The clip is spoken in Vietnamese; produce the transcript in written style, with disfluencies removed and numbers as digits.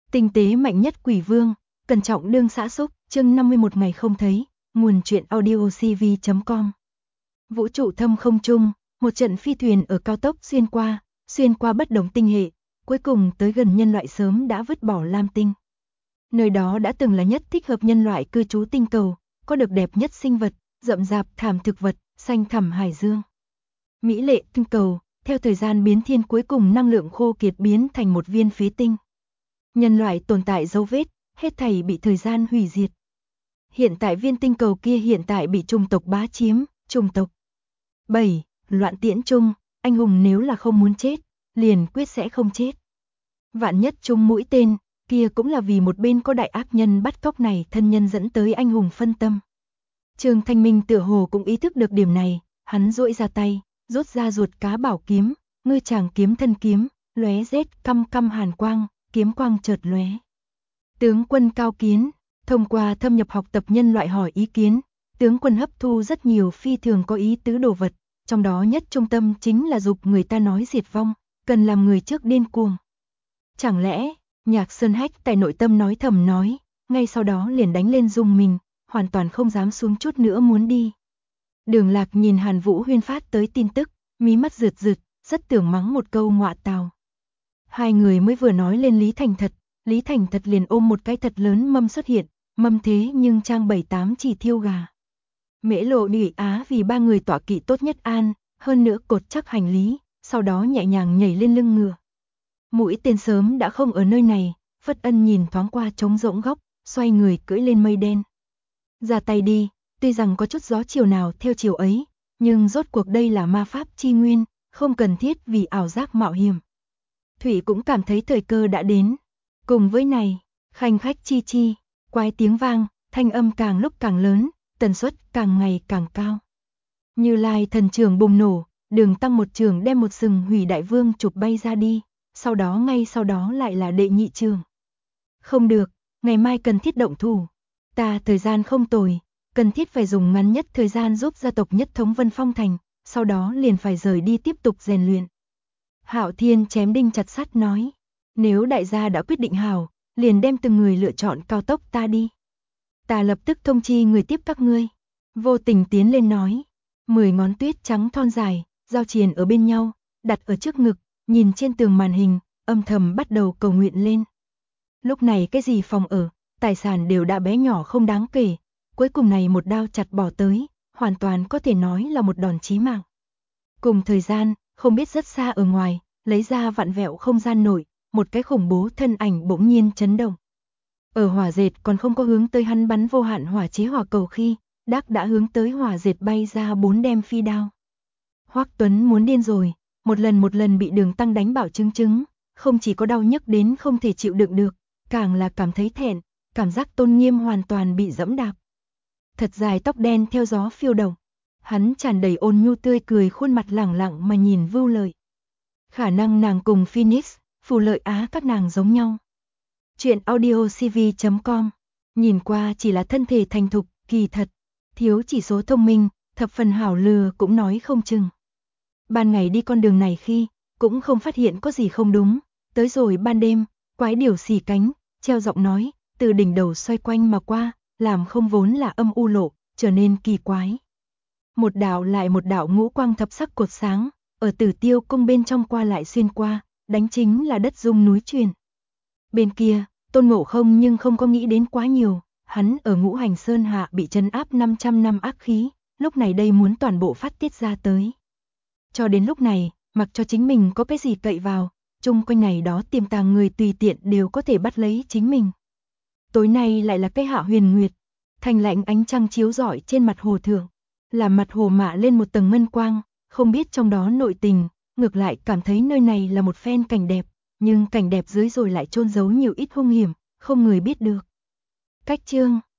Tinh tế mạnh nhất quỷ vương, cẩn trọng đương xã xúc, chương 51 ngày không thấy, nguồn truyện audiocv.com. Vũ trụ thâm không trung, một trận phi thuyền ở cao tốc xuyên qua bất đồng tinh hệ, cuối cùng tới gần nhân loại sớm đã vứt bỏ Lam Tinh. Nơi đó đã từng là nhất thích hợp nhân loại cư trú tinh cầu, có được đẹp nhất sinh vật, rậm rạp thảm thực vật, xanh thẳm hải dương. Mỹ lệ tinh cầu, theo thời gian biến thiên cuối cùng năng lượng khô kiệt biến thành một viên phế tinh. Nhân loại tồn tại dấu vết, hết thảy bị thời gian hủy diệt. Hiện tại viên tinh cầu kia hiện tại bị chủng tộc bá chiếm, chủng tộc 7, loạn tiễn chung, anh hùng nếu là không muốn chết, liền quyết sẽ không chết. Vạn nhất chung mũi tên, kia cũng là vì một bên có đại ác nhân bắt cóc này thân nhân dẫn tới anh hùng phân tâm. Trương Thanh Minh tựa hồ cũng ý thức được điểm này, hắn duỗi ra tay, rút ra ruột cá bảo kiếm, ngư tràng kiếm thân kiếm, lóe rét căm hàn quang, kiếm quang chợt lóe. Tướng quân Cao Kiến, thông qua thâm nhập học tập nhân loại hỏi ý kiến, tướng quân hấp thu rất nhiều phi thường có ý tứ đồ vật, trong đó nhất trung tâm chính là dục người ta nói diệt vong, cần làm người trước điên cuồng. Chẳng lẽ, Nhạc Sơn Hách tại nội tâm nói thầm nói, ngay sau đó liền đánh lên rung mình, hoàn toàn không dám xuống chút nữa muốn đi. Đường Lạc nhìn Hàn Vũ Huyên phát tới tin tức, mí mắt rượt, rất tưởng mắng một câu ngọa tào. Hai người mới vừa nói lên Lý Thành Thật liền ôm một cái thật lớn mâm xuất hiện, mâm thế nhưng trang 7-8 chỉ thiêu gà. Mễ Lộ Nhụy Á vì ba người tọa kỵ tốt nhất an, hơn nữa cột chắc hành lý, sau đó nhẹ nhàng nhảy lên lưng ngựa. Mũi tên sớm đã không ở nơi này, Phất Ân nhìn thoáng qua trống rỗng góc, xoay người cưỡi lên mây đen. Ra tay đi, tuy rằng có chút gió chiều nào theo chiều ấy, nhưng rốt cuộc đây là ma pháp chi nguyên, không cần thiết vì ảo giác mạo hiểm. Thủy cũng cảm thấy thời cơ đã đến. Cùng với này, khanh khách chi, quái tiếng vang, thanh âm càng lúc càng lớn, tần suất càng ngày càng cao. Như Lai thần trường bùng nổ, Đường Tăng một trường đem một sừng Hủy Đại Vương chụp bay ra đi, ngay sau đó lại là đệ nhị trường. Không được, ngày mai cần thiết động thủ. Ta thời gian không tồi, cần thiết phải dùng ngắn nhất thời gian giúp gia tộc nhất thống Vân Phong Thành, sau đó liền phải rời đi tiếp tục rèn luyện. Hạo Thiên chém đinh chặt sắt nói, nếu đại gia đã quyết định hảo, liền đem từng người lựa chọn cao tốc ta đi. Ta lập tức thông chi người tiếp các ngươi. Vô Tình tiến lên nói, 10 ngón tuyết trắng thon dài, giao triền ở bên nhau, đặt ở trước ngực, nhìn trên tường màn hình, âm thầm bắt đầu cầu nguyện lên. Lúc này cái gì phòng ở, tài sản đều đã bé nhỏ không đáng kể, cuối cùng này một đao chặt bỏ tới, hoàn toàn có thể nói là một đòn chí mạng. Cùng thời gian, không biết rất xa ở ngoài, lấy ra vặn vẹo không gian nổi, một cái khủng bố thân ảnh bỗng nhiên chấn động. Ở hỏa dệt còn không có hướng tới hắn bắn vô hạn hỏa chế hỏa cầu khi, Đắc đã hướng tới hỏa dệt bay ra 4 đem phi đao. Hoắc Tuấn muốn điên rồi, một lần bị Đường Tăng đánh bảo chứng, không chỉ có đau nhức đến không thể chịu đựng được, càng là cảm thấy thẹn, cảm giác tôn nghiêm hoàn toàn bị dẫm đạp. Thật dài tóc đen theo gió phiêu động, hắn tràn đầy ôn nhu tươi cười, khuôn mặt lẳng lặng mà nhìn Vưu Lợi. Khả năng nàng cùng Phoenix, Phù Lợi Á các nàng giống nhau. Chuyện audiocv.com, nhìn qua chỉ là thân thể thành thục, kỳ thật, thiếu chỉ số thông minh, thập phần hảo lừa cũng nói không chừng. Ban ngày đi con đường này khi, cũng không phát hiện có gì không đúng, tới rồi ban đêm, quái điểu xì cánh, treo giọng nói, từ đỉnh đầu xoay quanh mà qua, làm không vốn là âm u lộ, trở nên kỳ quái. Một đạo lại một đạo ngũ quang thập sắc cột sáng, ở Tử Tiêu cung bên trong qua lại xuyên qua, đánh chính là đất rung núi chuyển. Bên kia, Tôn Ngộ Không nhưng không có nghĩ đến quá nhiều, hắn ở Ngũ Hành Sơn hạ bị trấn áp 500 năm ác khí, lúc này đây muốn toàn bộ phát tiết ra tới. Cho đến lúc này, mặc cho chính mình có cái gì cậy vào, chung quanh này đó tiềm tàng người tùy tiện đều có thể bắt lấy chính mình. Tối nay lại là cái hạ huyền nguyệt, thanh lạnh ánh trăng chiếu rọi trên mặt hồ thượng, làm mặt hồ mạ lên một tầng ngân quang, không biết trong đó nội tình, ngược lại cảm thấy nơi này là một phen cảnh đẹp, nhưng cảnh đẹp dưới rồi lại chôn giấu nhiều ít hung hiểm, không người biết được. Cách chương